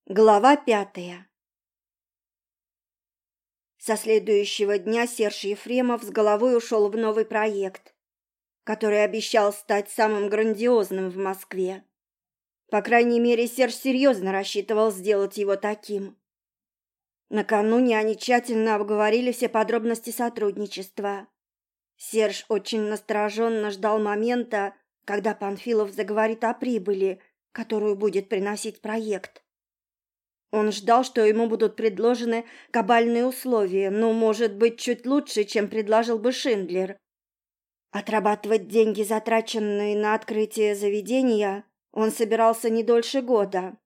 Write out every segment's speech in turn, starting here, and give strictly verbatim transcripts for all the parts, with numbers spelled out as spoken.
Глава пятая. Со следующего дня Серж Ефремов с головой ушел в новый проект, который обещал стать самым грандиозным в Москве. По крайней мере, Серж серьезно рассчитывал сделать его таким. Накануне они тщательно обговорили все подробности сотрудничества. Серж очень настороженно ждал момента, когда Панфилов заговорит о прибыли, которую будет приносить проект. Он ждал, что ему будут предложены кабальные условия, но, может быть, чуть лучше, чем предложил бы Шиндлер. Отрабатывать деньги, затраченные на открытие заведения, он собирался не дольше года.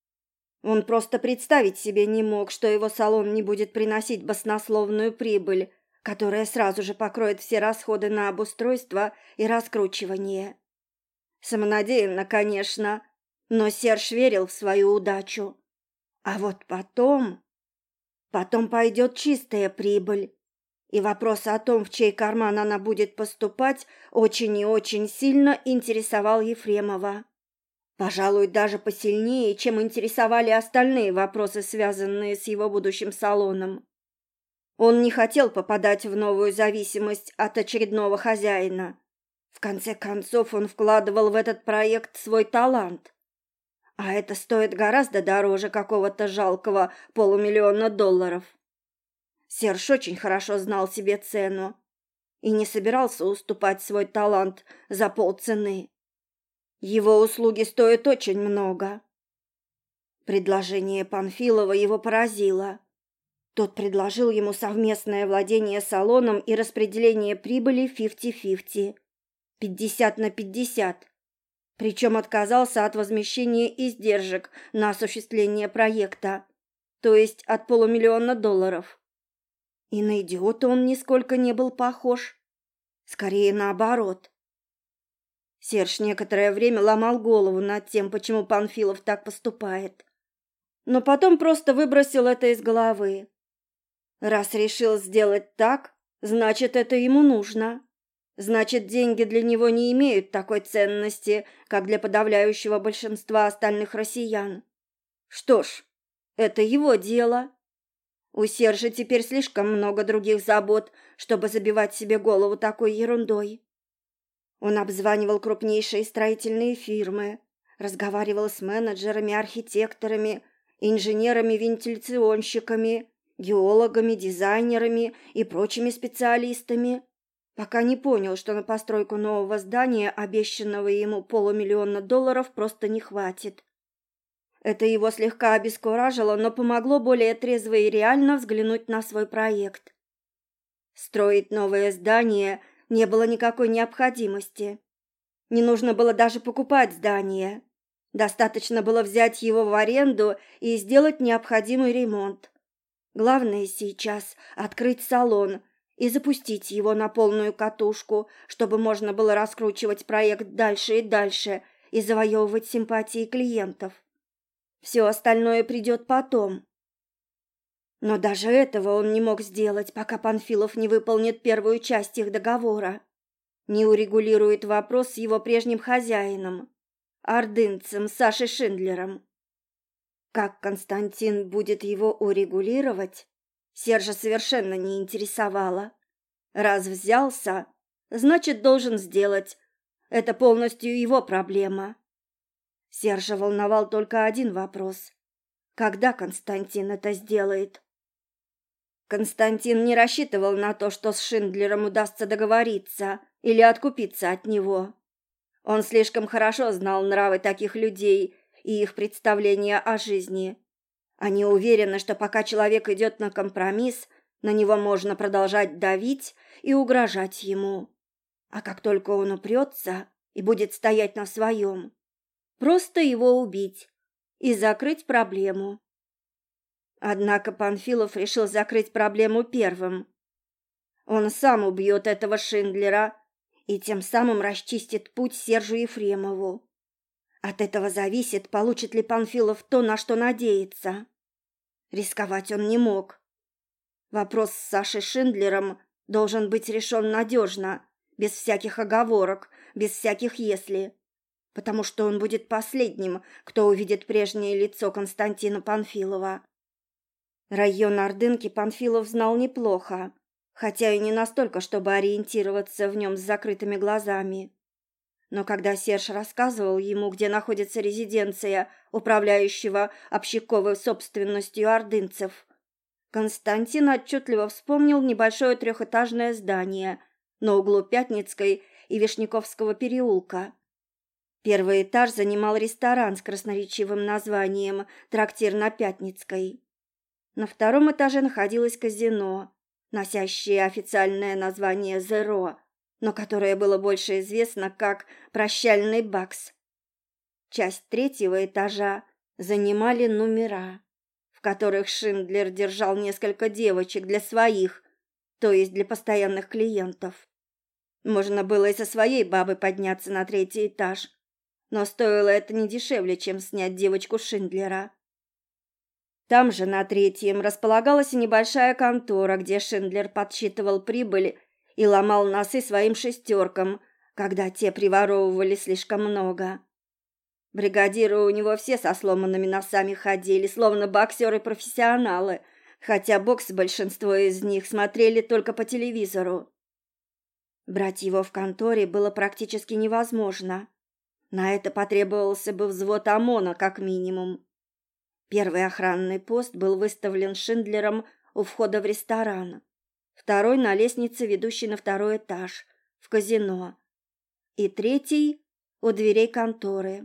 Он просто представить себе не мог, что его салон не будет приносить баснословную прибыль, которая сразу же покроет все расходы на обустройство и раскручивание. Самонадеянно, конечно, но Серж верил в свою удачу. А вот потом... Потом пойдет чистая прибыль. И вопрос о том, в чей карман она будет поступать, очень и очень сильно интересовал Ефремова. Пожалуй, даже посильнее, чем интересовали остальные вопросы, связанные с его будущим салоном. Он не хотел попадать в новую зависимость от очередного хозяина. В конце концов, он вкладывал в этот проект свой талант. А это стоит гораздо дороже какого-то жалкого полумиллиона долларов. Серж очень хорошо знал себе цену и не собирался уступать свой талант за полцены. Его услуги стоят очень много. Предложение Панфилова его поразило. Тот предложил ему совместное владение салоном и распределение прибыли фифти-фифти, пятьдесят на пятьдесят. Причем отказался от возмещения издержек на осуществление проекта, то есть от полумиллиона долларов. И на идиота он нисколько не был похож. Скорее наоборот. Серж некоторое время ломал голову над тем, почему Панфилов так поступает. Но потом просто выбросил это из головы. Раз решил сделать так, значит, это ему нужно. Значит, деньги для него не имеют такой ценности, как для подавляющего большинства остальных россиян. Что ж, это его дело. У Сержа теперь слишком много других забот, чтобы забивать себе голову такой ерундой. Он обзванивал крупнейшие строительные фирмы, разговаривал с менеджерами, архитекторами, инженерами-вентиляционщиками, геологами, дизайнерами и прочими специалистами, пока не понял, что на постройку нового здания, обещанного ему полумиллиона долларов, просто не хватит. Это его слегка обескуражило, но помогло более трезво и реально взглянуть на свой проект. Строить новое здание не было никакой необходимости. Не нужно было даже покупать здание. Достаточно было взять его в аренду и сделать необходимый ремонт. Главное сейчас открыть салон и запустить его на полную катушку, чтобы можно было раскручивать проект дальше и дальше и завоевывать симпатии клиентов. Все остальное придет потом. Но даже этого он не мог сделать, пока Панфилов не выполнит первую часть их договора, не урегулирует вопрос с его прежним хозяином, ордынцем Сашей Шиндлером. Как Константин будет его урегулировать, Сержа совершенно не интересовало. Раз взялся, значит, должен сделать. Это полностью его проблема. Сержа волновал только один вопрос. Когда Константин это сделает? Константин не рассчитывал на то, что с Шиндлером удастся договориться или откупиться от него. Он слишком хорошо знал нравы таких людей и их представления о жизни. Они уверены, что пока человек идет на компромисс, на него можно продолжать давить и угрожать ему. А как только он упрется и будет стоять на своем, просто его убить и закрыть проблему. Однако Панфилов решил закрыть проблему первым. Он сам убьет этого Шиндлера и тем самым расчистит путь Сержу Ефремову. От этого зависит, получит ли Панфилов то, на что надеется. Рисковать он не мог. Вопрос с Сашей Шиндлером должен быть решен надежно, без всяких оговорок, без всяких «если». потому что он будет последним, кто увидит прежнее лицо Константина Панфилова. Район Ордынки Панфилов знал неплохо, хотя и не настолько, чтобы ориентироваться в нем с закрытыми глазами. Но когда Серж рассказывал ему, где находится резиденция управляющего общаковой собственностью ордынцев, Константин отчетливо вспомнил небольшое трехэтажное здание на углу Пятницкой и Вишняковского переулка. Первый этаж занимал ресторан с красноречивым названием «Трактир на Пятницкой». На втором этаже находилось казино, носящее официальное название «Зеро», но которое было больше известно как «Прощальный бакс». Часть третьего этажа занимали номера, в которых Шиндлер держал несколько девочек для своих, то есть для постоянных клиентов. Можно было и со своей бабой подняться на третий этаж, но стоило это не дешевле, чем снять девочку Шиндлера. Там же на третьем располагалась и небольшая контора, где Шиндлер подсчитывал прибыль и ломал носы своим шестеркам, когда те приворовывали слишком много. Бригадиры у него все со сломанными носами ходили, словно боксеры-профессионалы, хотя бокс большинство из них смотрели только по телевизору. Брать его в конторе было практически невозможно. На это потребовался бы взвод ОМОНа, как минимум. Первый охранный пост был выставлен Шиндлером у входа в ресторан, второй на лестнице, ведущей на второй этаж, в казино, и третий у дверей конторы.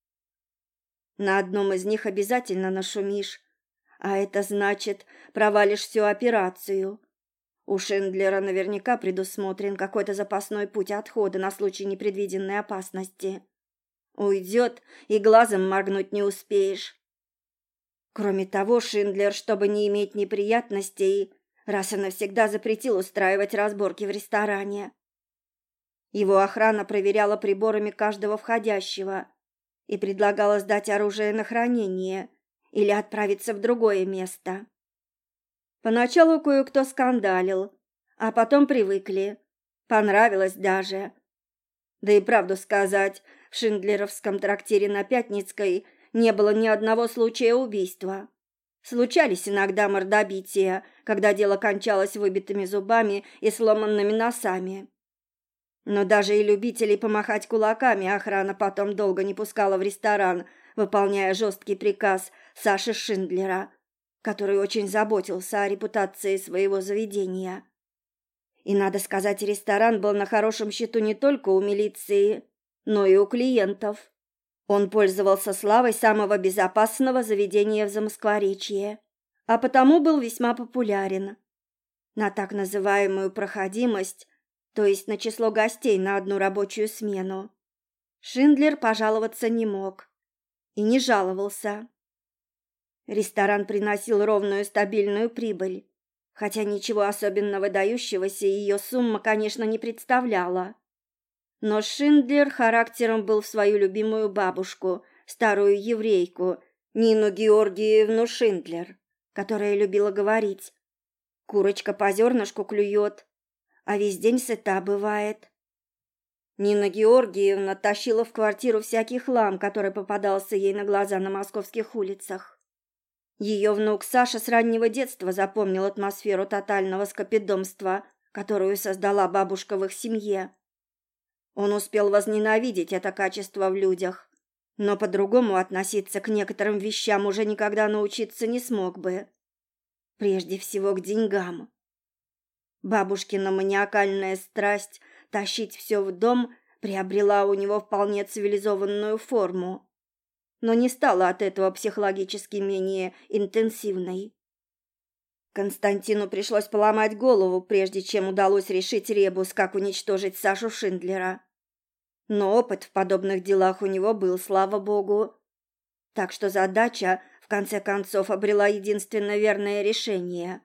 На одном из них обязательно нашумишь, а это значит, провалишь всю операцию. У Шиндлера наверняка предусмотрен какой-то запасной путь отхода на случай непредвиденной опасности. Уйдет, и глазом моргнуть не успеешь. Кроме того, Шиндлер, чтобы не иметь неприятностей, раз и навсегда запретил устраивать разборки в ресторане. Его охрана проверяла приборами каждого входящего и предлагала сдать оружие на хранение или отправиться в другое место. Поначалу кое-кто скандалил, а потом привыкли. Понравилось даже. Да и правду сказать, в шиндлеровском трактире на Пятницкой не было ни одного случая убийства. Случались иногда мордобития, когда дело кончалось выбитыми зубами и сломанными носами. Но даже и любителей помахать кулаками охрана потом долго не пускала в ресторан, выполняя жесткий приказ Саши Шиндлера, который очень заботился о репутации своего заведения. И, надо сказать, ресторан был на хорошем счету не только у милиции, но и у клиентов. Он пользовался славой самого безопасного заведения в Замоскворечье, а потому был весьма популярен. На так называемую проходимость, то есть на число гостей на одну рабочую смену, Шиндлер пожаловаться не мог и не жаловался. Ресторан приносил ровную стабильную прибыль, хотя ничего особенно выдающегося ее сумма, конечно, не представляла. Но Шиндлер характером был в свою любимую бабушку, старую еврейку, Нину Георгиевну Шиндлер, которая любила говорить: «Курочка по зернышку клюет, а весь день сыта бывает». Нина Георгиевна тащила в квартиру всякий хлам, который попадался ей на глаза на московских улицах. Ее внук Саша с раннего детства запомнил атмосферу тотального скопидомства, которую создала бабушка в их семье. Он успел возненавидеть это качество в людях, но по-другому относиться к некоторым вещам уже никогда научиться не смог бы. Прежде всего к деньгам. Бабушкина маниакальная страсть тащить все в дом приобрела у него вполне цивилизованную форму, но не стала от этого психологически менее интенсивной. Константину пришлось поломать голову, прежде чем удалось решить ребус, как уничтожить Сашу Шиндлера. Но опыт в подобных делах у него был, слава богу. Так что задача, в конце концов, обрела единственно верное решение.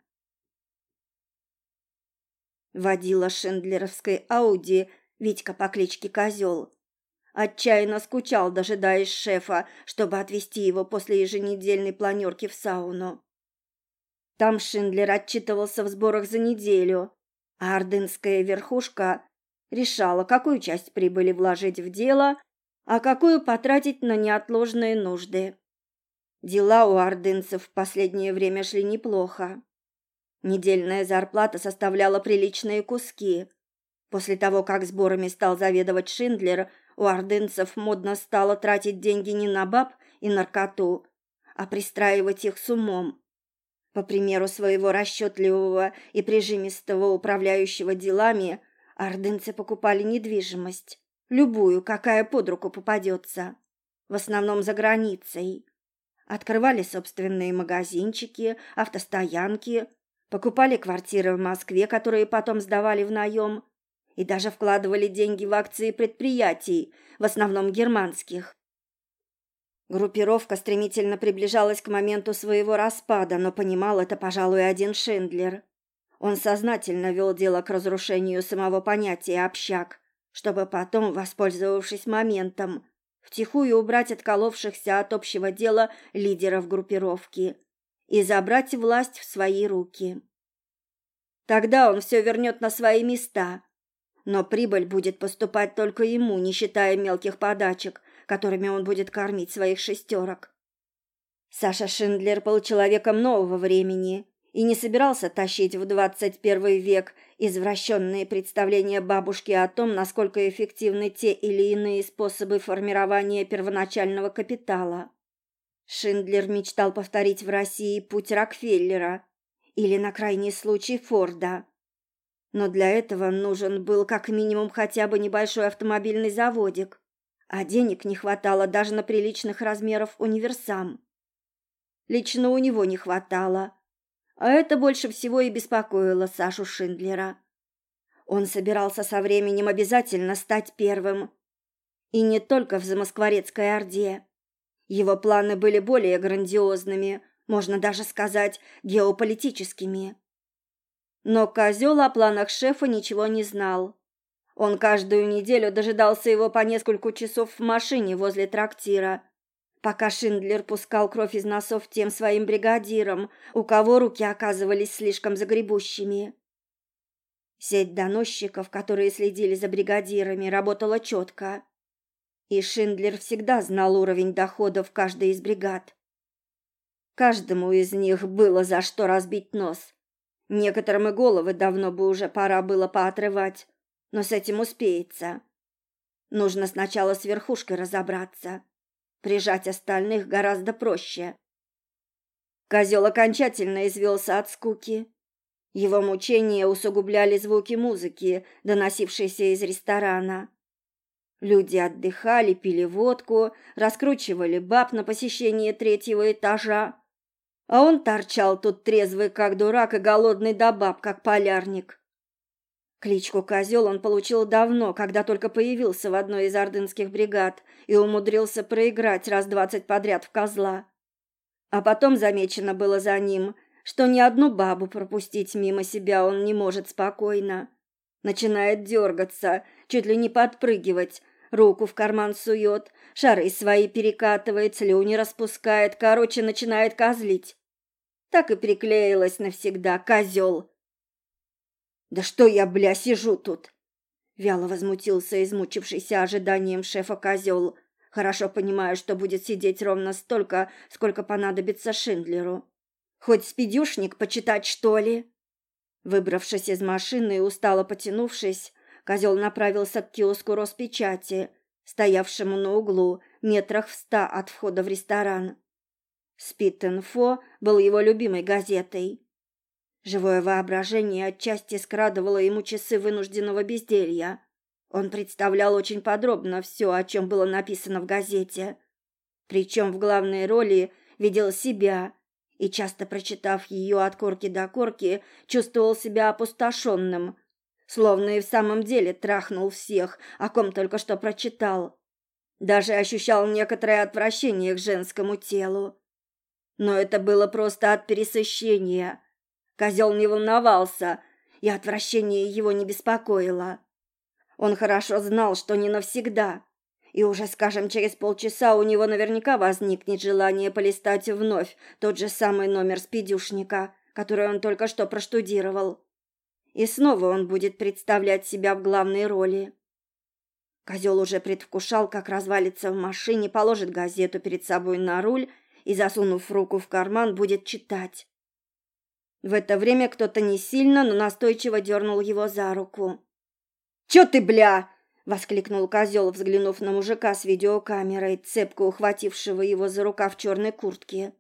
Водила шиндлеровской Ауди Витька по кличке Козел отчаянно скучал, дожидаясь шефа, чтобы отвезти его после еженедельной планерки в сауну. Там Шиндлер отчитывался в сборах за неделю, а ордынская верхушка решала, какую часть прибыли вложить в дело, а какую потратить на неотложные нужды. Дела у ордынцев в последнее время шли неплохо. Недельная зарплата составляла приличные куски. После того, как сборами стал заведовать Шиндлер, у ордынцев модно стало тратить деньги не на баб и наркоту, а пристраивать их с умом. По примеру своего расчетливого и прижимистого управляющего делами, ордынцы покупали недвижимость, любую, какая под руку попадется, в основном за границей. Открывали собственные магазинчики, автостоянки, покупали квартиры в Москве, которые потом сдавали в наем, и даже вкладывали деньги в акции предприятий, в основном германских. Группировка стремительно приближалась к моменту своего распада, но понимал это, пожалуй, один Шиндлер. Он сознательно вел дело к разрушению самого понятия «общак», чтобы потом, воспользовавшись моментом, втихую убрать отколовшихся от общего дела лидеров группировки и забрать власть в свои руки. Тогда он все вернет на свои места, но прибыль будет поступать только ему, не считая мелких подачек, которыми он будет кормить своих шестерок. Саша Шиндлер был человеком нового времени и не собирался тащить в двадцать первый век извращенные представления бабушки о том, насколько эффективны те или иные способы формирования первоначального капитала. Шиндлер мечтал повторить в России путь Рокфеллера или, на крайний случай, Форда. Но для этого нужен был как минимум хотя бы небольшой автомобильный заводик, а денег не хватало даже на приличных размеров универсам. Лично у него не хватало, а это больше всего и беспокоило Сашу Шиндлера. Он собирался со временем обязательно стать первым. И не только в Замоскворецкой Орде. Его планы были более грандиозными, можно даже сказать, геополитическими. Но козел о планах шефа ничего не знал. Он каждую неделю дожидался его по несколько часов в машине возле трактира, пока Шиндлер пускал кровь из носов тем своим бригадирам, у кого руки оказывались слишком загребущими. Сеть доносчиков, которые следили за бригадирами, работала четко, и Шиндлер всегда знал уровень доходов каждой из бригад. Каждому из них было за что разбить нос. Некоторым и головы давно бы уже пора было поотрывать, но с этим успеется. Нужно сначала с верхушкой разобраться. Прижать остальных гораздо проще. Козел окончательно извелся от скуки. Его мучения усугубляли звуки музыки, доносившиеся из ресторана. Люди отдыхали, пили водку, раскручивали баб на посещение третьего этажа. А он торчал тут трезвый, как дурак, и голодный до баб, как полярник. Кличку «Козел» он получил давно, когда только появился в одной из ордынских бригад и умудрился проиграть раз двадцать подряд в козла. А потом замечено было за ним, что ни одну бабу пропустить мимо себя он не может спокойно. Начинает дергаться, чуть ли не подпрыгивать, руку в карман сует, шары свои перекатывает, слюни распускает, короче, начинает козлить. Так и приклеилась навсегда «Козел». «Да что я, бля, сижу тут?» Вяло возмутился измучившийся ожиданием шефа козел, хорошо понимая, что будет сидеть ровно столько, сколько понадобится Шиндлеру. «Хоть спидюшник почитать, что ли?» Выбравшись из машины и устало потянувшись, козел направился к киоску Роспечати, стоявшему на углу, метрах в ста от входа в ресторан. «Спид-инфо» был его любимой газетой. Живое воображение отчасти скрадывало ему часы вынужденного безделья. Он представлял очень подробно все, о чем было написано в газете. Причем в главной роли видел себя и, часто прочитав ее от корки до корки, чувствовал себя опустошенным, словно и в самом деле трахнул всех, о ком только что прочитал. Даже ощущал некоторое отвращение к женскому телу. Но это было просто от пересыщения. Козел не волновался, и отвращение его не беспокоило. Он хорошо знал, что не навсегда, и уже, скажем, через полчаса у него наверняка возникнет желание полистать вновь тот же самый номер спидюшника, который он только что проштудировал. И снова он будет представлять себя в главной роли. Козел уже предвкушал, как развалится в машине, положит газету перед собой на руль и, засунув руку в карман, будет читать. В это время кто-то не сильно, но настойчиво дернул его за руку. «Че ты, бля!» — воскликнул козел, взглянув на мужика с видеокамерой, цепко ухватившего его за рукав черной куртки.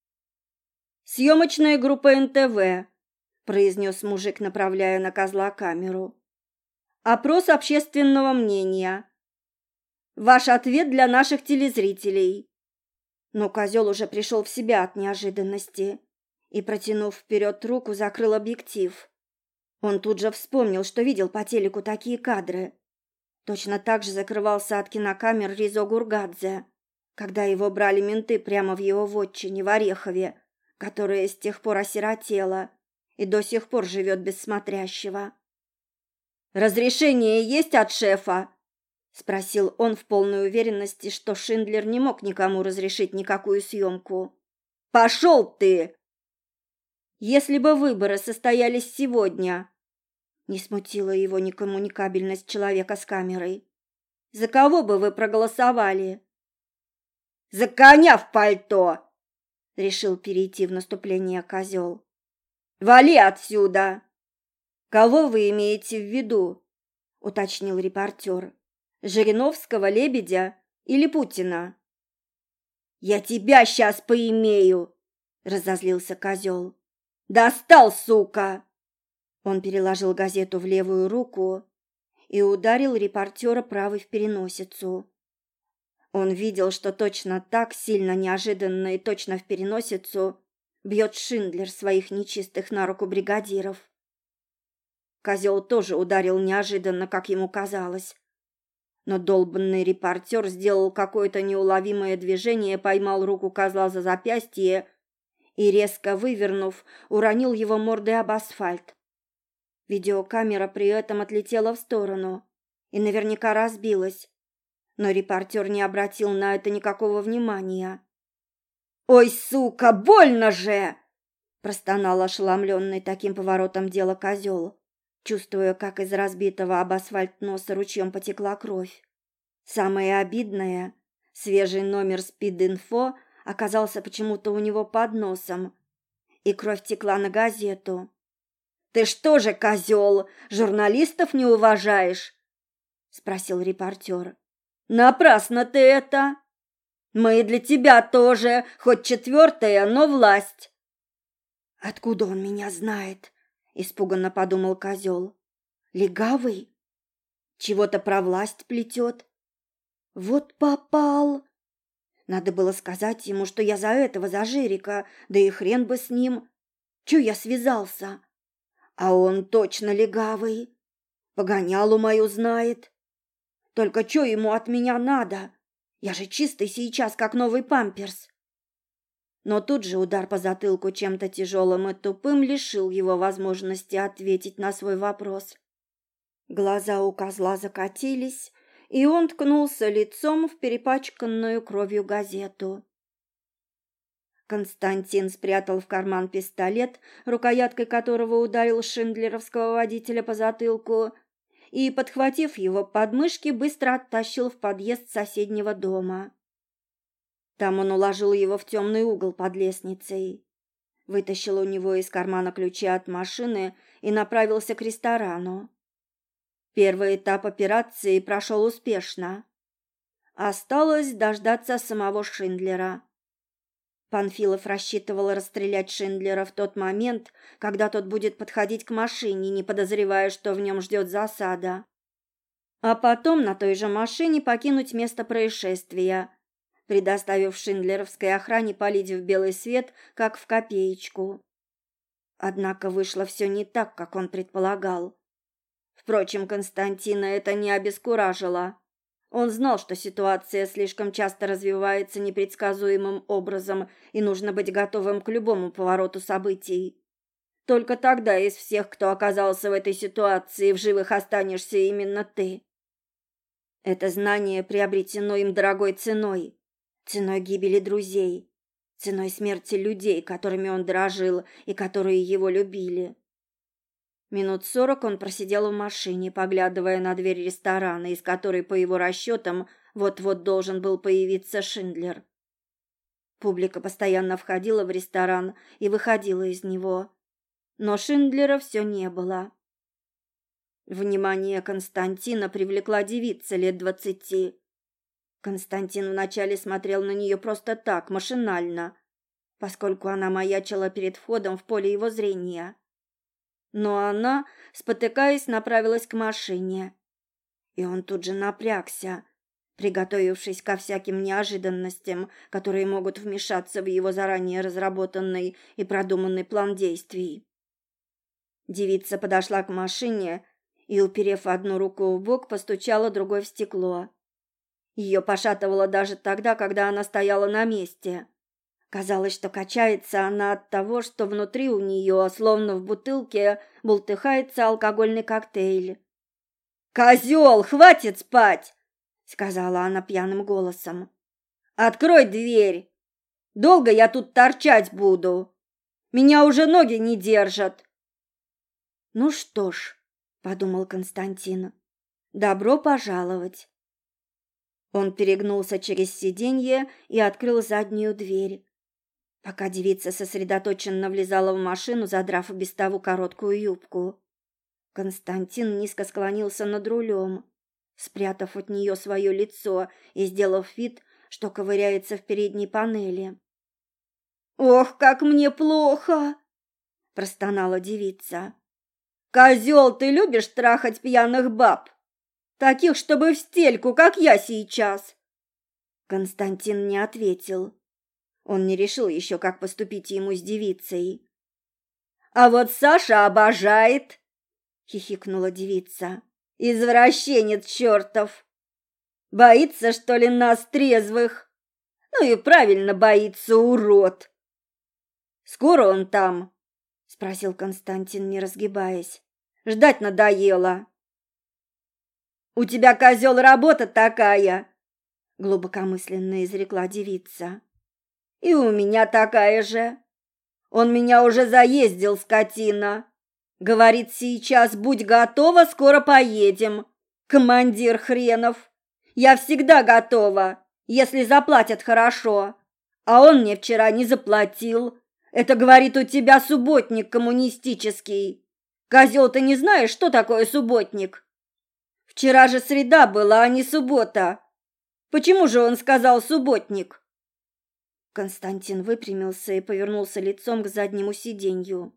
«Съемочная группа эн тэ вэ», — произнес мужик, направляя на козла камеру. «Опрос общественного мнения. Ваш ответ для наших телезрителей». Но козел уже пришел в себя от неожиданности и, протянув вперед руку, закрыл объектив. Он тут же вспомнил, что видел по телеку такие кадры. Точно так же закрывался от кинокамер Ризо Гургадзе, когда его брали менты прямо в его вотчине в Орехове, которая с тех пор осиротела и до сих пор живет без смотрящего. «Разрешение есть от шефа?» — спросил он в полной уверенности, что Шиндлер не мог никому разрешить никакую съемку. «Пошел ты!» «Если бы выборы состоялись сегодня», — не смутила его некоммуникабельность человека с камерой, «за кого бы вы проголосовали?» «За коня в пальто!» — решил перейти в наступление козел. «Вали отсюда!» «Кого вы имеете в виду?» — уточнил репортер. «Жириновского, Лебедя или Путина?» «Я тебя сейчас поимею!» — разозлился козел. «Достал, сука!» Он переложил газету в левую руку и ударил репортера правой в переносицу. Он видел, что точно так, сильно неожиданно и точно в переносицу, бьет Шиндлер своих нечистых на руку бригадиров. Козел тоже ударил неожиданно, как ему казалось. Но долбанный репортер сделал какое-то неуловимое движение, поймал руку козла за запястье и, резко вывернув, уронил его мордой об асфальт. Видеокамера при этом отлетела в сторону и наверняка разбилась, но репортер не обратил на это никакого внимания. «Ой, сука, больно же!» – простонал ошеломленный таким поворотом дела козел, чувствуя, как из разбитого об асфальт носа ручьем потекла кровь. Самое обидное – свежий номер «Спид-инфо» оказался почему-то у него под носом, и кровь текла на газету. «Ты что же, козел, журналистов не уважаешь?» – спросил репортер. «Напрасно ты это! Мы для тебя тоже, хоть четвертая, но власть!» «Откуда он меня знает?» – испуганно подумал козел. «Легавый? Чего-то про власть плетет? Вот попал! Надо было сказать ему, что я за этого, за Жирика, да и хрен бы с ним. Чё я связался? А он точно легавый. Погонялу мою знает. Только чё ему от меня надо? Я же чистый сейчас, как новый памперс». Но тут же удар по затылку чем-то тяжелым и тупым лишил его возможности ответить на свой вопрос. Глаза у козла закатились, и он ткнулся лицом в перепачканную кровью газету. Константин спрятал в карман пистолет, рукояткой которого ударил шиндлеровского водителя по затылку, и, подхватив его подмышки, быстро оттащил в подъезд соседнего дома. Там он уложил его в темный угол под лестницей, вытащил у него из кармана ключи от машины и направился к ресторану. Первый этап операции прошел успешно. Осталось дождаться самого Шиндлера. Панфилов рассчитывал расстрелять Шиндлера в тот момент, когда тот будет подходить к машине, не подозревая, что в нем ждет засада. А потом на той же машине покинуть место происшествия, предоставив шиндлеровской охране палить в белый свет, как в копеечку. Однако вышло все не так, как он предполагал. Впрочем, Константина это не обескуражило. Он знал, что ситуация слишком часто развивается непредсказуемым образом, и нужно быть готовым к любому повороту событий. Только тогда из всех, кто оказался в этой ситуации, в живых останешься именно ты. Это знание приобретено им дорогой ценой, ценой гибели друзей, ценой смерти людей, которыми он дорожил и которые его любили. Минут сорок он просидел в машине, поглядывая на дверь ресторана, из которой, по его расчетам, вот-вот должен был появиться Шиндлер. Публика постоянно входила в ресторан и выходила из него, но Шиндлера все не было. Внимание Константина привлекла девица лет двадцати. Константин вначале смотрел на нее просто так, машинально, поскольку она маячила перед входом в поле его зрения. Но она, спотыкаясь, направилась к машине, и он тут же напрягся, приготовившись ко всяким неожиданностям, которые могут вмешаться в его заранее разработанный и продуманный план действий. Девица подошла к машине и, уперев одну руку в бок, постучала другой в стекло. Ее пошатывало даже тогда, когда она стояла на месте. Казалось, что качается она от того, что внутри у нее, словно в бутылке, бултыхается алкогольный коктейль. «Козел, хватит спать!» — сказала она пьяным голосом. «Открой дверь! Долго я тут торчать буду? Меня уже ноги не держат!» «Ну что ж», — подумал Константин, — «добро пожаловать». Он перегнулся через сиденье и открыл заднюю дверь, пока девица сосредоточенно влезала в машину, задрав и без того короткую юбку. Константин низко склонился над рулем, спрятав от нее свое лицо и сделав вид, что ковыряется в передней панели. «Ох, как мне плохо!» – простонала девица. «Козел, ты любишь трахать пьяных баб? Таких, чтобы в стельку, как я сейчас?» Константин не ответил. Он не решил еще, как поступить ему с девицей. «А вот Саша обожает!» — хихикнула девица. «Извращенец чертов! Боится, что ли, нас трезвых? Ну и правильно боится, урод!» «Скоро он там?» — спросил Константин, не разгибаясь. «Ждать надоело». «У тебя, козел, работа такая!» — глубокомысленно изрекла девица. «И у меня такая же. Он меня уже заездил, скотина. Говорит, сейчас будь готова, скоро поедем. Командир хренов. Я всегда готова, если заплатят хорошо. А он мне вчера не заплатил. Это, говорит, у тебя субботник коммунистический. Козел, ты не знаешь, что такое субботник? Вчера же среда была, а не суббота. Почему же он сказал субботник?» Константин выпрямился и повернулся лицом к заднему сиденью.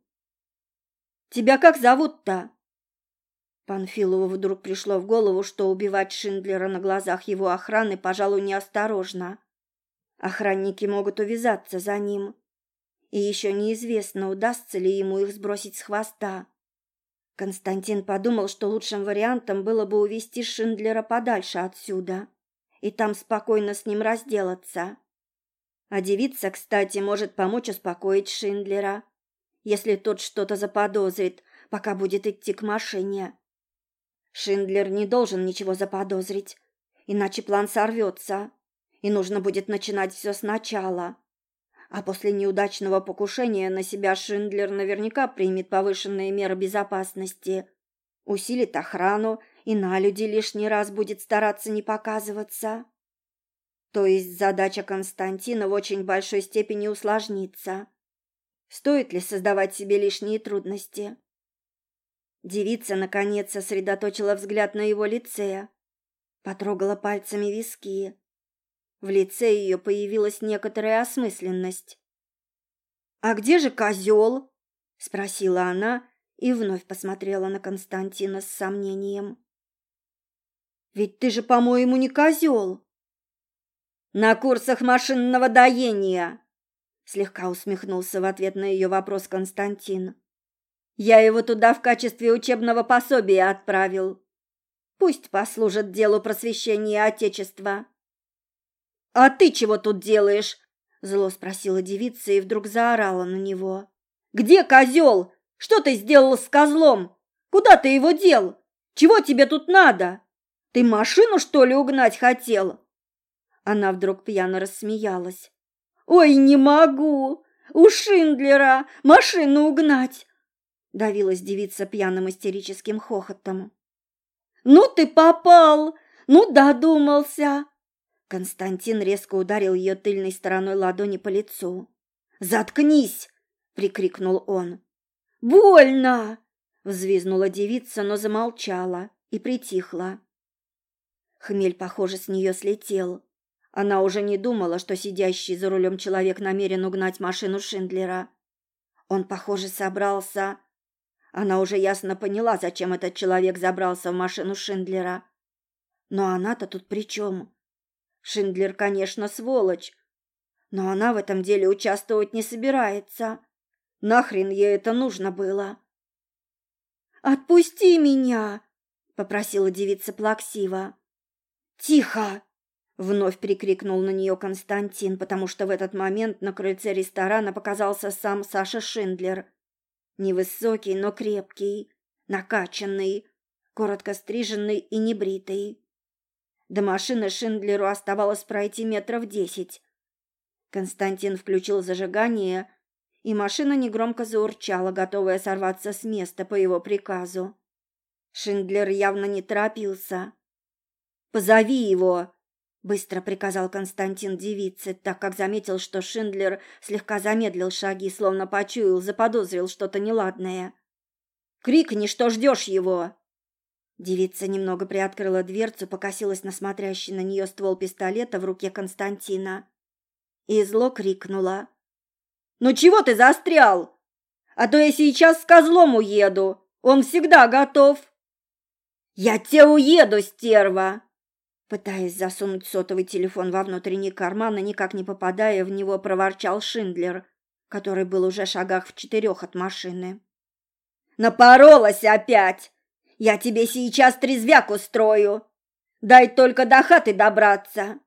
«Тебя как зовут-то?» Панфилову вдруг пришло в голову, что убивать Шиндлера на глазах его охраны, пожалуй, неосторожно. Охранники могут увязаться за ним, и еще неизвестно, удастся ли ему их сбросить с хвоста. Константин подумал, что лучшим вариантом было бы увести Шиндлера подальше отсюда и там спокойно с ним разделаться. А девица, кстати, может помочь успокоить Шиндлера, если тот что-то заподозрит, пока будет идти к машине. Шиндлер не должен ничего заподозрить, иначе план сорвется, и нужно будет начинать все сначала. А после неудачного покушения на себя Шиндлер наверняка примет повышенные меры безопасности, усилит охрану и на люди лишний раз будет стараться не показываться. То есть задача Константина в очень большой степени усложнится. Стоит ли создавать себе лишние трудности? Девица, наконец, сосредоточила взгляд на его лице, потрогала пальцами виски. В лице ее появилась некоторая осмысленность. «А где же козел?» — спросила она и вновь посмотрела на Константина с сомнением. «Ведь ты же, по-моему, не козел». «На курсах машинного доения», — слегка усмехнулся в ответ на ее вопрос Константин. «Я его туда в качестве учебного пособия отправил. Пусть послужит делу просвещения Отечества». «А ты чего тут делаешь?» — зло спросила девица и вдруг заорала на него. «Где козел? Что ты сделал с козлом? Куда ты его дел? Чего тебе тут надо? Ты машину, что ли, угнать хотел?» Она вдруг пьяно рассмеялась. «Ой, не могу! У Шиндлера машину угнать! давилась девица пьяным истерическим хохотом. «Ну ты попал! Ну додумался!» Константин резко ударил ее тыльной стороной ладони по лицу. «Заткнись!» — прикрикнул он. «Больно!» — взвизгнула девица, но замолчала и притихла. Хмель, похоже, с нее слетел. Она уже не думала, что сидящий за рулем человек намерен угнать машину Шиндлера. Он, похоже, собрался... Она уже ясно поняла, зачем этот человек забрался в машину Шиндлера. Но она-то тут при чем? Шиндлер, конечно, сволочь, но она в этом деле участвовать не собирается. Нахрен ей это нужно было? «Отпусти меня!» — попросила девица плаксиво. «Тихо!» — вновь прикрикнул на нее Константин, потому что в этот момент на крыльце ресторана показался сам Саша Шиндлер. Невысокий, но крепкий, накачанный, коротко стриженный и небритый. До машины Шиндлеру оставалось пройти метров десять. Константин включил зажигание, и машина негромко заурчала, готовая сорваться с места по его приказу. Шиндлер явно не торопился. «Позови его!» — быстро приказал Константин девице, так как заметил, что Шиндлер слегка замедлил шаги, словно почуял, заподозрил что-то неладное. «Крикни, что ждешь его!» Девица немного приоткрыла дверцу, покосилась на смотрящий на нее ствол пистолета в руке Константина и зло крикнула. «Ну чего ты застрял? А то я сейчас с козлом уеду, он всегда готов!» «Я тебе уеду, стерва!» Пытаясь засунуть сотовый телефон во внутренний карман и никак не попадая в него, проворчал Шиндлер, который был уже в шагах в четырех от машины. «Напоролась опять! Я тебе сейчас трезвяк устрою! Дай только до хаты добраться!»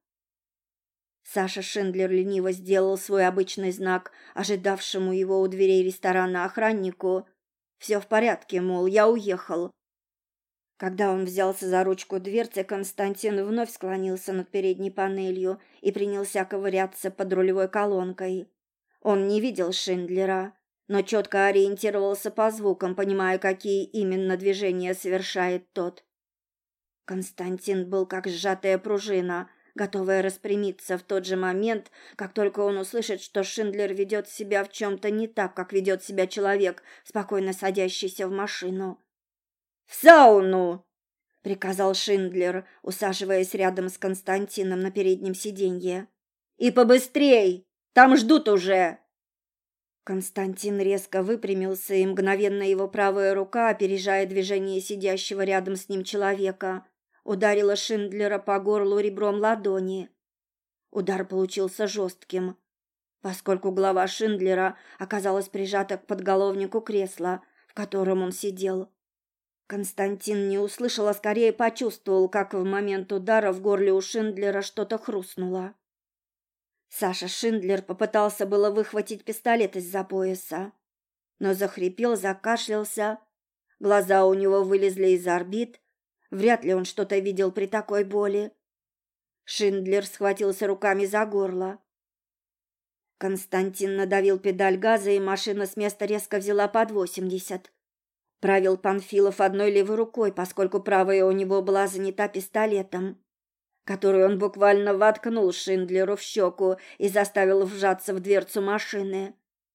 Саша Шиндлер лениво сделал свой обычный знак ожидавшему его у дверей ресторана охраннику. «Все в порядке, мол, я уехал». Когда он взялся за ручку дверцы, Константин вновь склонился над передней панелью и принялся ковыряться под рулевой колонкой. Он не видел Шиндлера, но четко ориентировался по звукам, понимая, какие именно движения совершает тот. Константин был как сжатая пружина, готовая распрямиться в тот же момент, как только он услышит, что Шиндлер ведет себя в чем-то не так, как ведет себя человек, спокойно садящийся в машину. «В сауну!» — приказал Шиндлер, усаживаясь рядом с Константином на переднем сиденье. «И побыстрей! Там ждут уже!» Константин резко выпрямился, и мгновенно его правая рука, опережая движение сидящего рядом с ним человека, ударила Шиндлера по горлу ребром ладони. Удар получился жестким, поскольку голова Шиндлера оказалась прижата к подголовнику кресла, в котором он сидел. Константин не услышал, а скорее почувствовал, как в момент удара в горле у Шиндлера что-то хрустнуло. Саша Шиндлер попытался было выхватить пистолет из-за пояса, но захрипел, закашлялся, глаза у него вылезли из орбит, вряд ли он что-то видел при такой боли. Шиндлер схватился руками за горло. Константин надавил педаль газа, и машина с места резко взяла под восемьдесят. Правил Панфилов одной левой рукой, поскольку правая у него была занята пистолетом, который он буквально воткнул Шиндлеру в щеку и заставил вжаться в дверцу машины.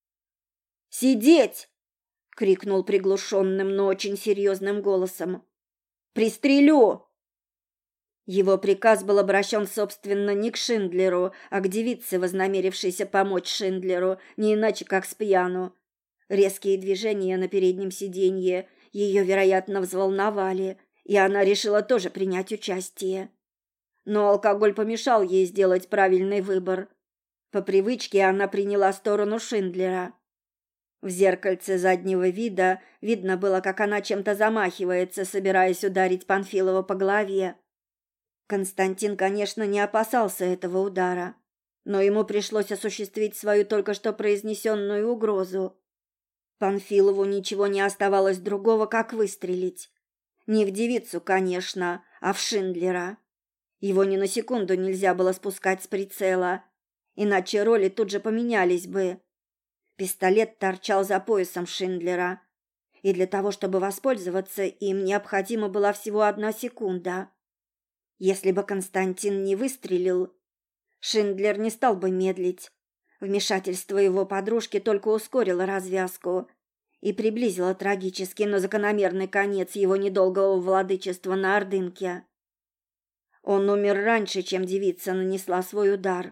«Сидеть!» — крикнул приглушенным, но очень серьезным голосом. «Пристрелю!» Его приказ был обращен, собственно, не к Шиндлеру, а к девице, вознамерившейся помочь Шиндлеру, не иначе как с пьяну. Резкие движения на переднем сиденье ее, вероятно, взволновали, и она решила тоже принять участие. Но алкоголь помешал ей сделать правильный выбор. По привычке она приняла сторону Шиндлера. В зеркальце заднего вида видно было, как она чем-то замахивается, собираясь ударить Панфилова по голове. Константин, конечно, не опасался этого удара, но ему пришлось осуществить свою только что произнесенную угрозу. Панфилову ничего не оставалось другого, как выстрелить. Не в девицу, конечно, а в Шиндлера. Его ни на секунду нельзя было спускать с прицела, иначе роли тут же поменялись бы. Пистолет торчал за поясом Шиндлера, и для того, чтобы воспользоваться им, необходима была всего одна секунда. Если бы Константин не выстрелил, Шиндлер не стал бы медлить. Вмешательство его подружки только ускорило развязку и приблизило трагический, но закономерный конец его недолгого владычества на Ордынке. Он умер раньше, чем девица нанесла свой удар.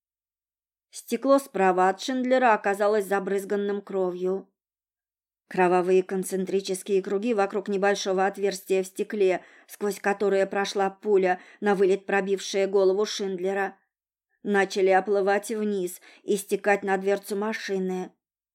Стекло справа от Шиндлера оказалось забрызганным кровью. Кровавые концентрические круги вокруг небольшого отверстия в стекле, сквозь которое прошла пуля, на вылет пробившая голову Шиндлера, начали оплывать вниз и стекать на дверцу машины.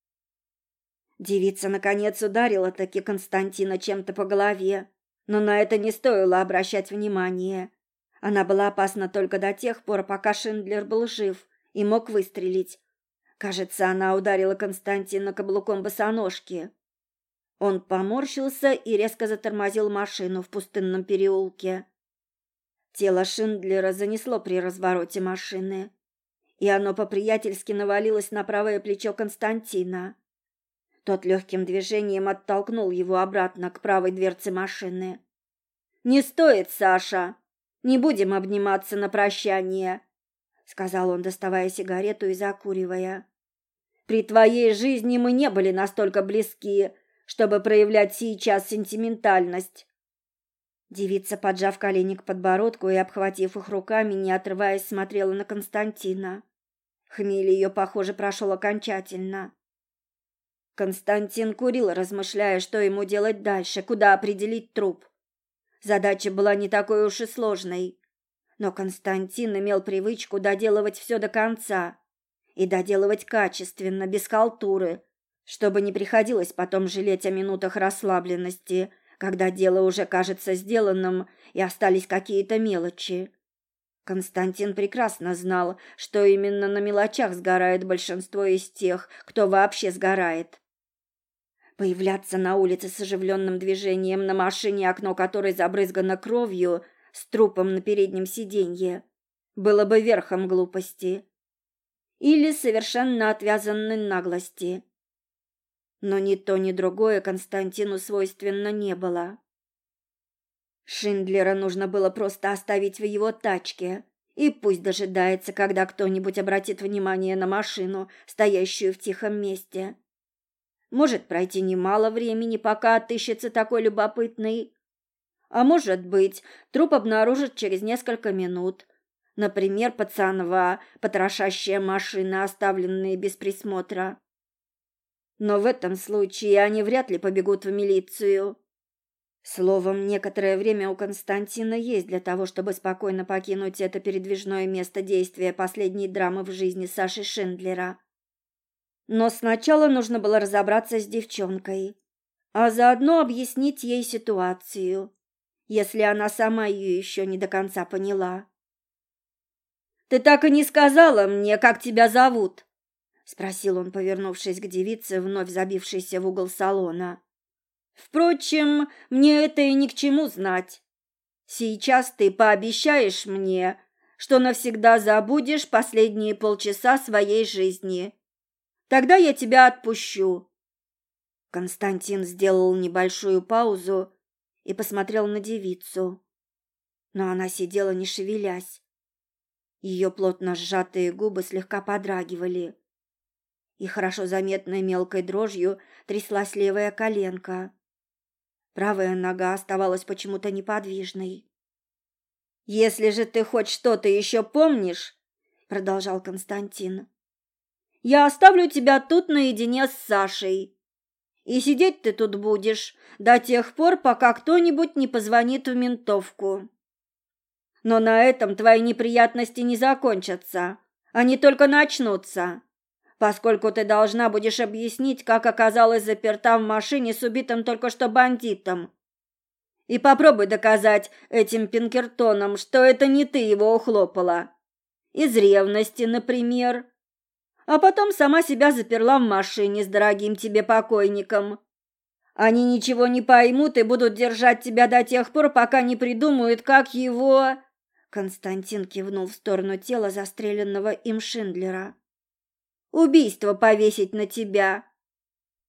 Девица, наконец, ударила таки Константина чем-то по голове, но на это не стоило обращать внимания. Она была опасна только до тех пор, пока Шиндлер был жив и мог выстрелить. Кажется, она ударила Константина каблуком босоножки. Он поморщился и резко затормозил машину в пустынном переулке. Тело Шиндлера занесло при развороте машины, и оно по-приятельски навалилось на правое плечо Константина. Тот легким движением оттолкнул его обратно к правой дверце машины. «Не стоит, Саша! Не будем обниматься на прощание!» — сказал он, доставая сигарету и закуривая. «При твоей жизни мы не были настолько близки, чтобы проявлять сейчас сентиментальность». Девица, поджав колени к подбородку и обхватив их руками, не отрываясь, смотрела на Константина. Хмель ее, похоже, прошел окончательно. Константин курил, размышляя, что ему делать дальше, куда определить труп. Задача была не такой уж и сложной, но Константин имел привычку доделывать все до конца и доделывать качественно, без халтуры, чтобы не приходилось потом жалеть о минутах расслабленности, когда дело уже кажется сделанным и остались какие-то мелочи. Константин прекрасно знал, что именно на мелочах сгорает большинство из тех, кто вообще сгорает. Появляться на улице с оживленным движением на машине, окно которой забрызгано кровью, с трупом на переднем сиденье, было бы верхом глупости или совершенно отвязанной наглости. Но ни то, ни другое Константину свойственно не было. Шиндлера нужно было просто оставить в его тачке, и пусть дожидается, когда кто-нибудь обратит внимание на машину, стоящую в тихом месте. Может пройти немало времени, пока отыщется такой любопытный. А может быть, труп обнаружат через несколько минут. Например, пацанва, потрошащая машины, оставленные без присмотра. Но в этом случае они вряд ли побегут в милицию. Словом, некоторое время у Константина есть для того, чтобы спокойно покинуть это передвижное место действия последней драмы в жизни Саши Шиндлера. Но сначала нужно было разобраться с девчонкой, а заодно объяснить ей ситуацию, если она сама ее еще не до конца поняла. «Ты так и не сказала мне, как тебя зовут?» — спросил он, повернувшись к девице, вновь забившейся в угол салона. «Впрочем, мне это и ни к чему знать. Сейчас ты пообещаешь мне, что навсегда забудешь последние полчаса своей жизни. Тогда я тебя отпущу». Константин сделал небольшую паузу и посмотрел на девицу. Но она сидела, не шевелясь. Ее плотно сжатые губы слегка подрагивали, и хорошо заметной мелкой дрожью тряслась левая коленка. Правая нога оставалась почему-то неподвижной. «Если же ты хоть что-то еще помнишь, — продолжал Константин, — я оставлю тебя тут наедине с Сашей, и сидеть ты тут будешь до тех пор, пока кто-нибудь не позвонит в ментовку. Но на этом твои неприятности не закончатся, они только начнутся, поскольку ты должна будешь объяснить, как оказалась заперта в машине с убитым только что бандитом. И попробуй доказать этим Пинкертонам, что это не ты его ухлопала. Из ревности, например. А потом сама себя заперла в машине с дорогим тебе покойником. Они ничего не поймут и будут держать тебя до тех пор, пока не придумают, как его...» Константин кивнул в сторону тела застреленного им Шиндлера. «Убийство повесить на тебя.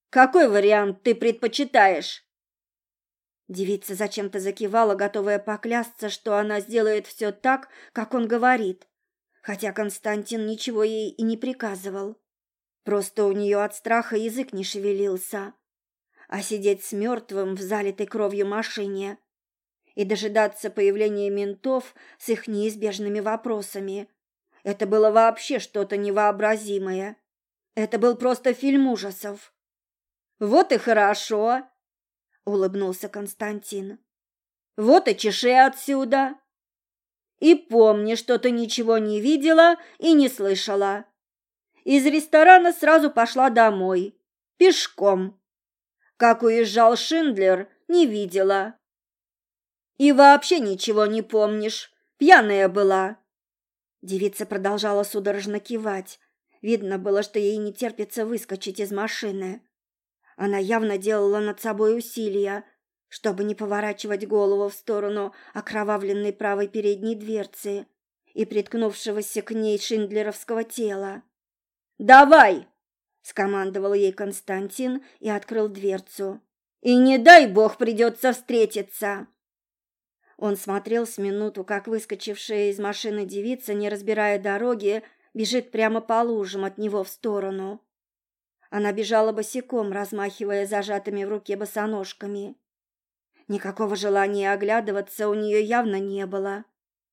Какой вариант ты предпочитаешь?» Девица зачем-то закивала, готовая поклясться, что она сделает все так, как он говорит, хотя Константин ничего ей и не приказывал. Просто у нее от страха язык не шевелился. А сидеть с мертвым в залитой кровью машине и дожидаться появления ментов с их неизбежными вопросами — это было вообще что-то невообразимое. Это был просто фильм ужасов. «Вот и хорошо», — улыбнулся Константин. «Вот и чеши отсюда. И помни, что ты ничего не видела и не слышала. Из ресторана сразу пошла домой, пешком. Как уезжал Шиндлер, не видела. И вообще ничего не помнишь, пьяная была». Девица продолжала судорожно кивать. Видно было, что ей не терпится выскочить из машины. Она явно делала над собой усилия, чтобы не поворачивать голову в сторону окровавленной правой передней дверцы и приткнувшегося к ней шиндлеровского тела. «Давай!» — скомандовал ей Константин и открыл дверцу. «И не дай бог придется встретиться!» Он смотрел с минуту, как выскочившая из машины девица, не разбирая дороги, бежит прямо по лужам от него в сторону. Она бежала босиком, размахивая зажатыми в руке босоножками. Никакого желания оглядываться у нее явно не было.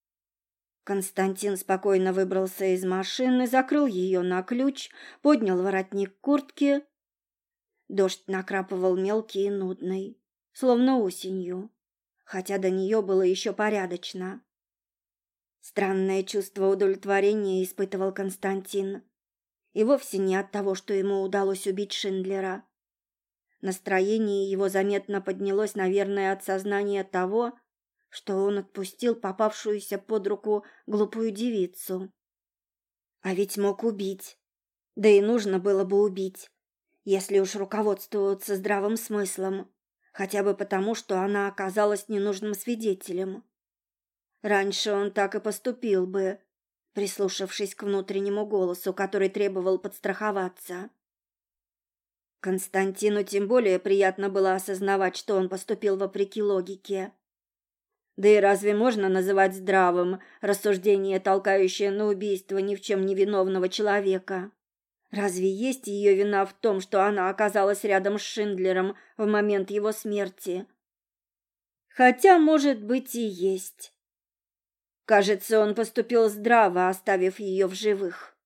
Константин спокойно выбрался из машины, закрыл ее на ключ, поднял воротник куртки. Дождь накрапывал мелкий и нудный, словно осенью, хотя до нее было еще порядочно. Странное чувство удовлетворения испытывал Константин. И вовсе не от того, что ему удалось убить Шиндлера. Настроение его заметно поднялось, наверное, от сознания того, что он отпустил попавшуюся под руку глупую девицу. А ведь мог убить. Да и нужно было бы убить, если уж руководствоваться здравым смыслом, хотя бы потому, что она оказалась ненужным свидетелем. Раньше он так и поступил бы, прислушавшись к внутреннему голосу, который требовал подстраховаться. Константину тем более приятно было осознавать, что он поступил вопреки логике. Да и разве можно называть здравым рассуждение, толкающее на убийство ни в чем не виновного человека? Разве есть ее вина в том, что она оказалась рядом с Шиндлером в момент его смерти? Хотя, может быть, и есть. Кажется, он поступил здраво, оставив ее в живых.